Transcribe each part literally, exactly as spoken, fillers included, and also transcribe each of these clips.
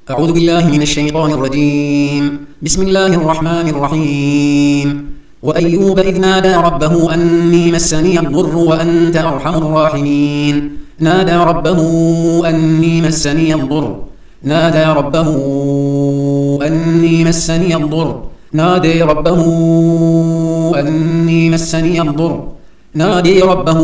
أعوذ بالله من الشيطان الرجيم. بسم الله الرحمن الرحيم. وأيوب إذ نادى ربه أني مسني الضر وأنت أرحم الراحمين. نادى ربه أني مسني الضر نادى ربه أني مسني الضر نادى ربه أني مسني الضر نادى ربه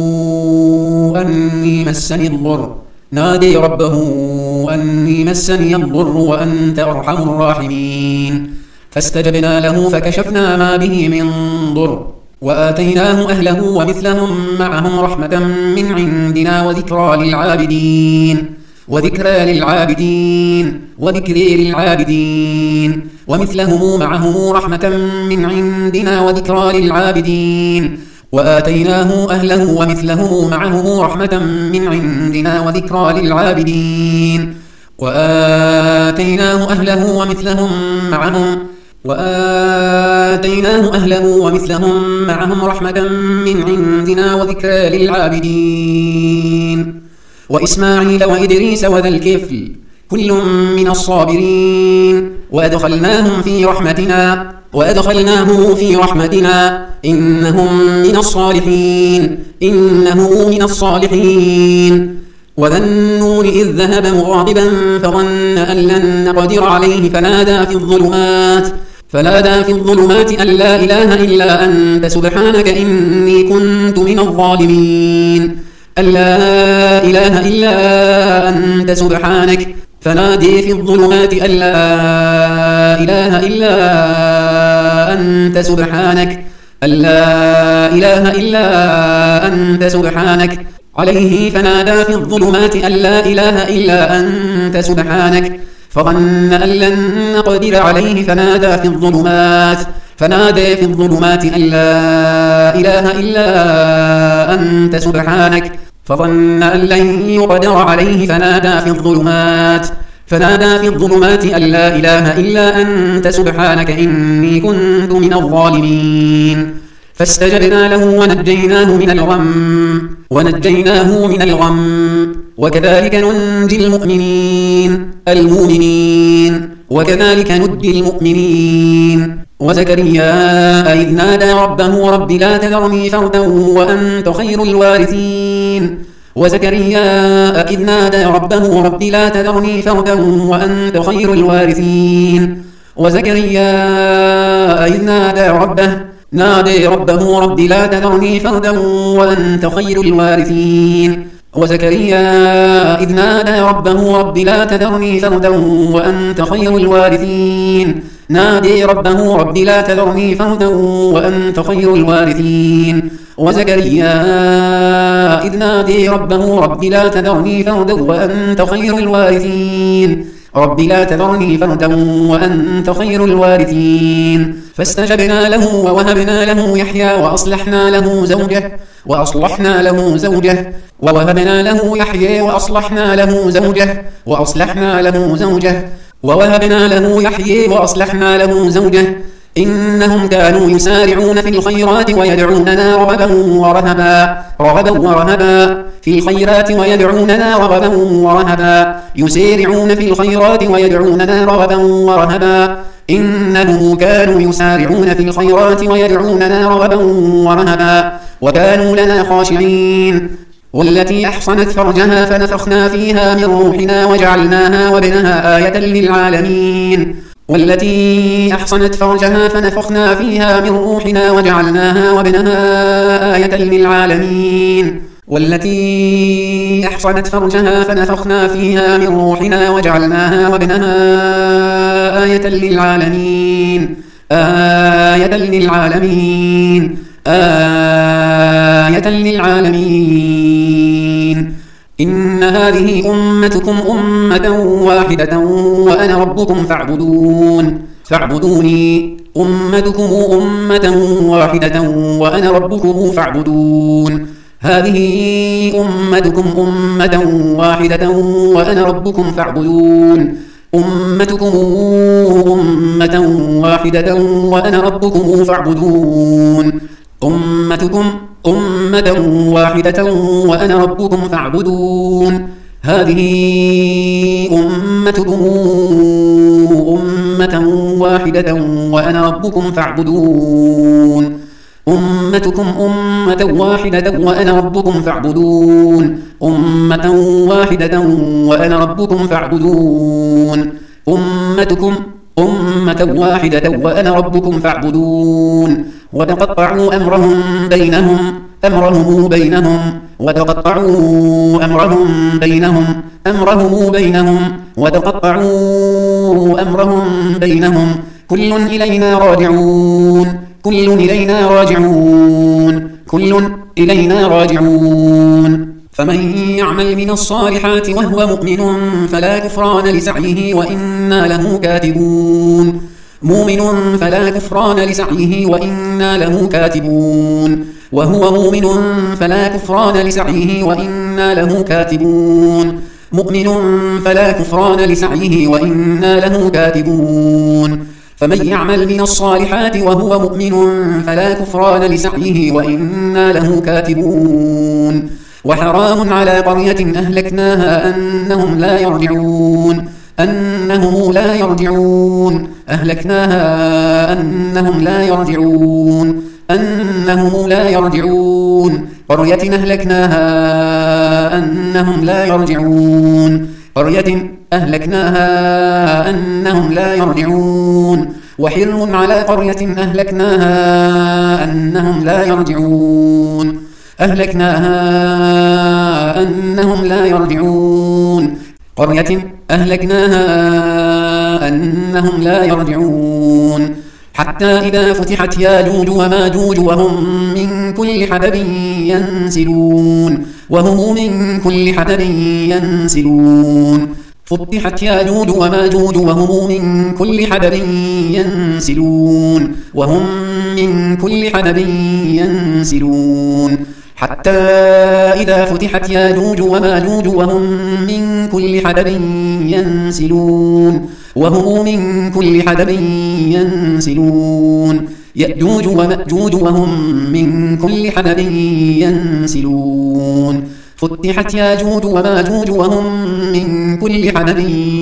أني مسني الضر نادى ربه أني مسني الضر وأنت أرحم الراحمين. فاستجبنا له فكشفنا ما به من ضر وآتيناه أهله ومثلهم معهم رحمة من عندنا وذكرى للعابدين وذكرى للعابدين وذكرى للعابدين ومثلهم معهم رحمة من عندنا وذكرى للعابدين وآتيناه أهله ومثله معه رحمة من عندنا وذكرى للعابدين وآتيناه أهله ومثلهم معهم وآتيناه أهله ومثلهم معهم رحمة من عندنا وذكرى للعابدين وإسماعيل وإدريس وذا الكفل كل من الصابرين وأدخلناهم في رحمتنا وأدخلناه في رحمتنا إنهم من الصالحين إنه من الصالحين. وذا النون إذ ذهب مغاضبا فظن أن لن نقدر عليه فنادى في الظلمات فنادى في الظلمات أن لا إله إلا أنت سبحانك إني كنت من الظالمين أن لا إله إلا أنت سبحانك فنادي في الظلمات أن لا إله إلا أنت سبحانك أن لا إله إلا أنت سبحانك عليه فنادى في الظلمات أن لا إله إلا أنت سبحانك فظن أن لن نقدر عليه فنادى في الظلمات فنادى في الظلمات أن لا إله إلا أنت سبحانك فظن أن لن يقدر عليه فنادى في الظلمات فنادى في الظلمات أن لا إله إلا أنت سبحانك إني كنت من الظالمين. فاستجبنا له ونجيناه من الغم ونجيناه من الغم وكذلك ننجي المؤمنين المؤمنين وكذلك ننجي المؤمنين. وزكريا إذ نادى ربه رب لا تذرني فردا وأنت خير الوارثين وزكريا إذ نادى ربه رب لا تذرني فردا وأنت خير الوارثين وزكريا إذ نادى ربه نادى ربه رب لا تذرني فردا وأنت خير الوارثين وزكريا إذ نادى ربه رب لا تذرني فردا وأنت خير الوارثين نادى ربه رب لا تذرني فردا وأنت خير الوارثين وزكريا إذ نادى ربه رب لا تذرني فردا وأنت خير الوارثين رب لا تذرني فردا وأنت خير الوارثين. فاستجبنا له ووهبنا له يحيى وأصلحنا له زوجه وأصلحنا له زوجه ووهبنا له يحيى وأصلحنا له زوجه وأصلحنا له زوجه ووهبنا له يحيى وأصلحنا له زوجه إنهم كانوا يسارعون في الخيرات ويدعوننا رغبا ورهبا رغبا ورهبا في الخيرات ويدعوننا رغبا ورهبا يسارعون في الخيرات ويدعوننا رغبا ورهبا إنهم كانوا يسارعون في الخيرات ويدعوننا رغبا ورهبا وكانوا لنا خاشعين. والتي أحصنت فرجها فنفخنا فيها من روحنا وجعلناها وابنها آية للعالمين والتي أحصنت فرجها فنفخنا فيها من روحنا وجعلناها وابنها آية للعالمين والتي أحصنت فرجها فنفخنا فيها من روحنا وجعلناها وابنها آية للعالمين آية للعالمين آية للعالمين. إن هذه أمتكم أمة واحدة وأنا ربكم فاعبدون فاعبدوني أمتكم أمة واحدة وأنا ربكم فاعبدون هذه أمتكم أمة واحدة وأنا ربكم فاعبدون أمتكم أمة واحدة وأنا ربكم فاعبدون أمتكم أمة واحدة وأنا ربكم فاعبدون هذه أمتكم أمة واحدة وأنا ربكم فاعبدون أمتكم أمة واحدة وأنا ربكم فاعبدون أمة واحدة وأنا ربكم فاعبدون أمتكم أمة واحدة وأنا ربكم فاعبدون وتقطعوا أمرهم بينهم أمرهم بينهم وتقطعوا أمرهم بينهم أمرهم بينهم وتقطعوا أمرهم بينهم كل إلينا راجعون كل إلينا راجعون كل إلينا راجعون فمن يعمل من الصالحات وهو مؤمن فلا كفران لسعيه وإنا له كاتبون مؤمن فلا كفران لسعيه وإنا له كاتبون وهو مؤمن فلا كفران لسعيه وإنا له كاتبون مؤمن فلا كفران لسعيه وإنا له كاتبون فمن يعمل من الصالحات وهو مؤمن فلا كفران لسعيه وإنا له كاتبون وحرام على قرية أهلكناها أنهم لا يرجعون أنهم لا يرجعون أهلكناها أنهم لا يرجعون أنهم لا يرجعون قرية أهلكناها أنهم لا يرجعون قرية أهلكناها أنهم لا يرجعون وحرم على قرية أهلكناها أنهم لا يرجعون أهلكناها أنهم لا يرجعون قرية أهلكناها أنهم لا يرجعون حتى إذا فتحت ياجوج وماجوج وهم من كل حدب ينسلون وهم من كل حدب ينسلون فتحت ياجوج وماجوج وهم من كل حدب ينسلون وهم من كل حدب ينسلون حتى إذا فتحت ياجوج وماجوج وهم من كل حدب ينسلون وهم من كل حدب ينسلون يأجوج ومأجوج وهم من كل حدب ينسلون فتحت ياجوج وماجوج وهم من كل حدب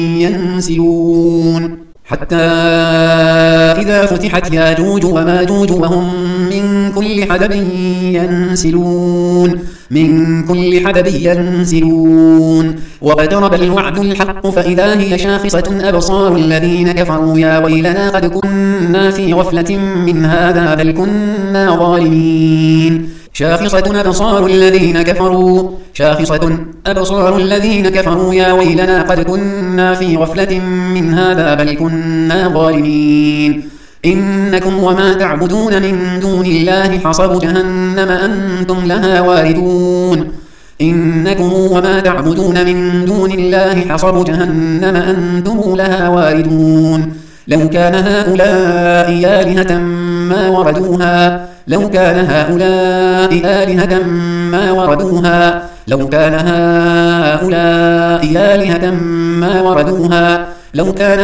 ينسلون حتى إذا فتحت ياجوج وماجوج وهم من كل حدب ينسلون من كل حدب ينسلون واقترب الوعد الحق فإذا هي شاخصة أبصار الذين كفروا يا ويلنا قد كنا في غفلة من هذا بل كنا ظالمين شاخصة أبصار الذين كفروا شاخصة أبصار الذين كفروا يا ويلنا قد كنا في غفلة من هذا بل كنا ظالمين إنكم وما تعبدون من دون الله حصب جهنم أنتم لها واردون إنكم وما تعبدون من دون الله حصب جهنم أنتم لها واردون لو كان هؤلاء آلهة ما وردوها لو كان هؤلاء آلهة ما وردوها لو كان هؤلاء آلهة ما وردوها لو كان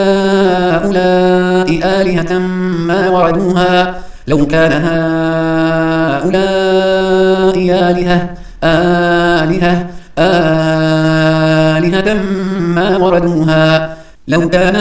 هؤلاء آلهة ما وردوها لو كان هؤلاء آلهة آلهة آلهة ما وردوها لو كان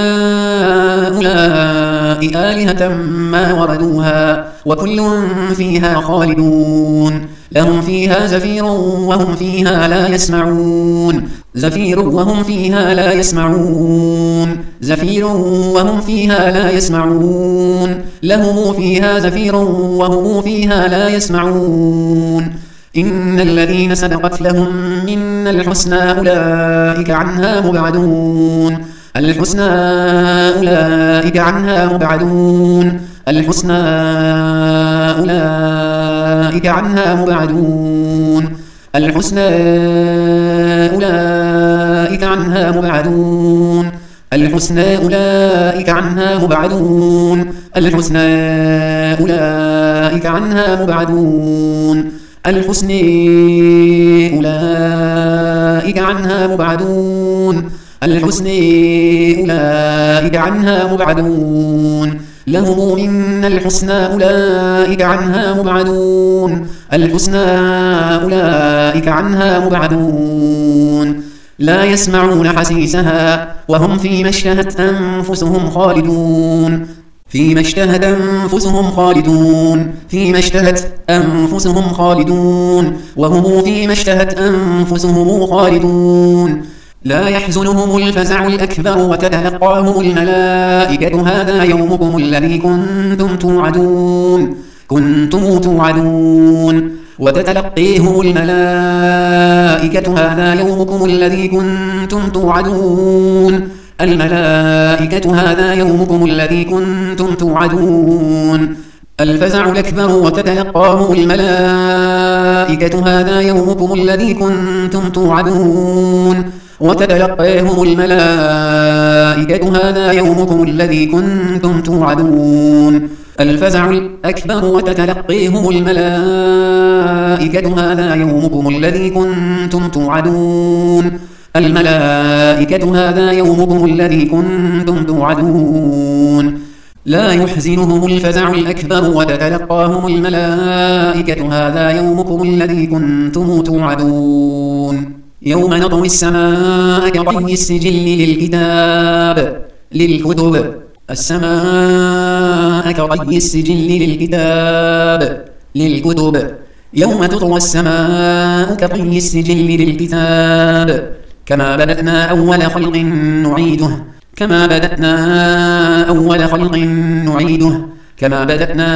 هؤلاء آلهة ما وردوها وكل فيها خالدون لهم فيها زفير وهم فيها لا يسمعون زفير وهم فيها لا يسمعون زفير وهم فيها لا يسمعون لهم فيها زفير وهم فيها لا يسمعون إن الذين سبقت لهم منا الحسنى أولئك عنها مبعدون الحسنى أولئك عنها مبعدون الحسنى أولئك عنها مبعدون الحسنى أولئك عنها مبعدون الحسنى أولئك عنها مبعدون الحسنى أولئك عنها مبعدون الحسنى أولئك عنها مبعدون الحسنى أولئك عنها مبعدون لهم منا الحسنى أولئك عنها مبعدون الحسنى أولئك عنها مبعدون لا يسمعون حسيسها وهم فيما اشتهت أنفسهم خالدون فيما اشتهت أنفسهم خالدون فيما اشتهت أنفسهم خالدون وهم فيما اشتهت أنفسهم خالدون لا يحزنهم الفزع الأكبر وتتلقاهم الملائكة هذا يومكم الذي كنتم توعدون كنتم توعدون وتتلقيهم الملائكة هذا يومكم الذي كنتم توعدون الملائكة هذا يومكم الذي كنتم توعدون الفزع الأكبر وتتلقاهم الملائكة هذا يومكم الذي كنتم توعدون وتتلقيهم الملائكة هذا يومكم الذي كنتم توعدون الفزع الأكبر وتتلقيهم الملائكة هذا يومكم الذي كنتم توعدون الملائكة هذا يومكم الذي كنتم توعدون لا يحزنهم الفزع الأكبر وتتلقاهم الملائكة هذا يومكم الذي كنتم توعدون يوم نطوي السماء كطي السجل للكتاب للكتب السماء كطي السجل للكتاب للكتب يوم تطوى السماء كطي السجل للكتاب كما بدأنا أول خلق نعيده كما بدأنا أول خلق نعيده كما بدأنا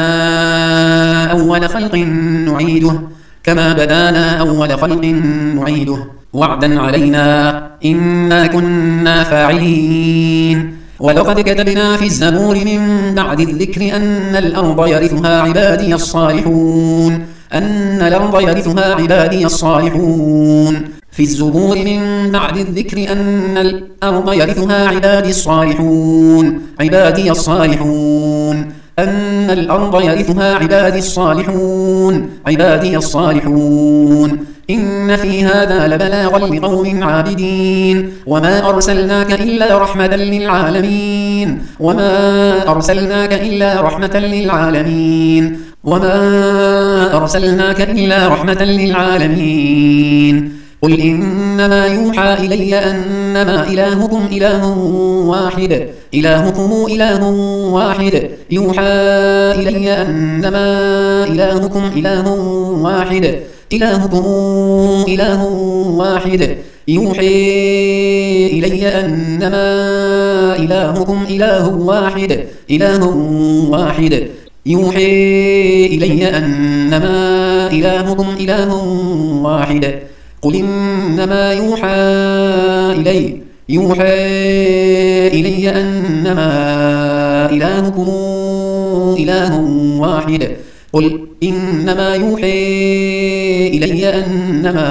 أول خلق نعيده كما بدانا أول خلق نعيده وعدا علينا إنا كنا فاعلين ولقد كتبنا في الزبور من بعد الذكر أن الأرض يرثها عبادي الصالحون أن الأرض يرثها عبادي الصالحون في الزبور من بعد الذكر أن الأرض يرثها عبادي الصالحون عبادي الصالحون أن الأرض يرثها عبادي الصالحون عبادي الصالحون إن في هذا لبلاغا لقوم عابدين وما أرسلناك إلا رحمة للعالمين وما أرسلناك إلا رحمة للعالمين وما أرسلناك إلا رحمة للعالمين قل إنما يوحى إلي أنما إلهكم إله واحد إلهكم إله واحد يوحى إلي أنما إلهكم إله واحد إلهكم إله واحد يوحي إلي أنما إلهكم إله واحد إله واحد يوحي إلي أنما إلهكم إله واحد قل إنما يوحى إلي يوحى إلي أنما إلهكم إله واحد قل إنما يوحى إلي أنما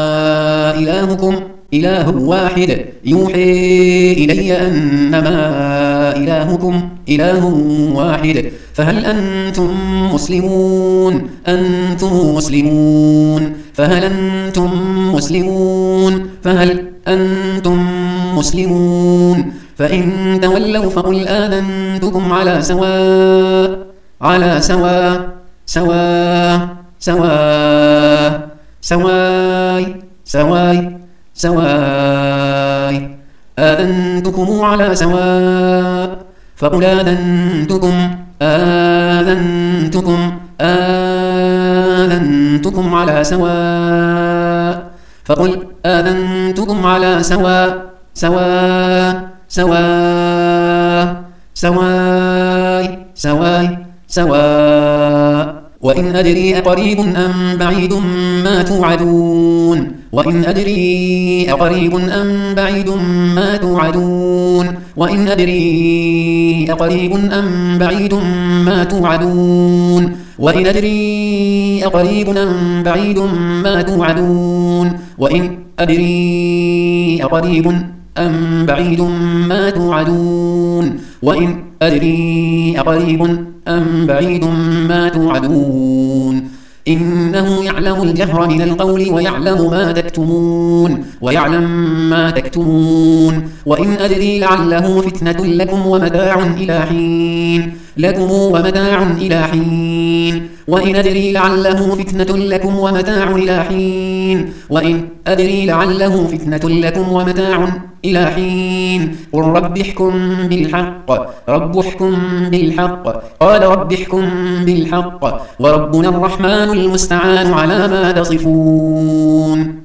إلهكم إله واحد يوحى إلي أنما إلهكم إله واحد فهل أنتم مسلمون أنتم مسلمون فهل أنتم مسلمون فهل أنتم مسلمون فإن تولوا فقل آذنتكم على سواء على سواء سواء سواء سواء سواء سواء آذنتكم على سواء فقل آذنتكم آذنتكم آذنتكم على سواء فقل آذنتكم على سواء سواء سواء سواء سواء سواء وإن أدري أقريب أم بعيد ما توعدون وإن أدري أقريب أم بعيد ما توعدون وإن أدري أقريب أم بعيد ما توعدون وإن أدري أقريب أم بعيد ما توعدون وإن أدري أقريب أم بعيد ما توعدون وإن أدري أقريب أم بعيد ما توعدون إنه يعلم الجهر من القول ويعلم ما تكتمون ويعلم ما تكتمون وإن أدري لعله فتنة لكم ومتاع إلى حين لكم ومتاع إلى حين وإن أدري لعله فتنة لكم ومتاع إلى حين وإن أدري لعله فتنة لكم ومتاع إلى حين قل رب احكم بالحق رب احكم بالحق قال رب احكم بالحق وربنا الرحمن المستعان على ما تصفون.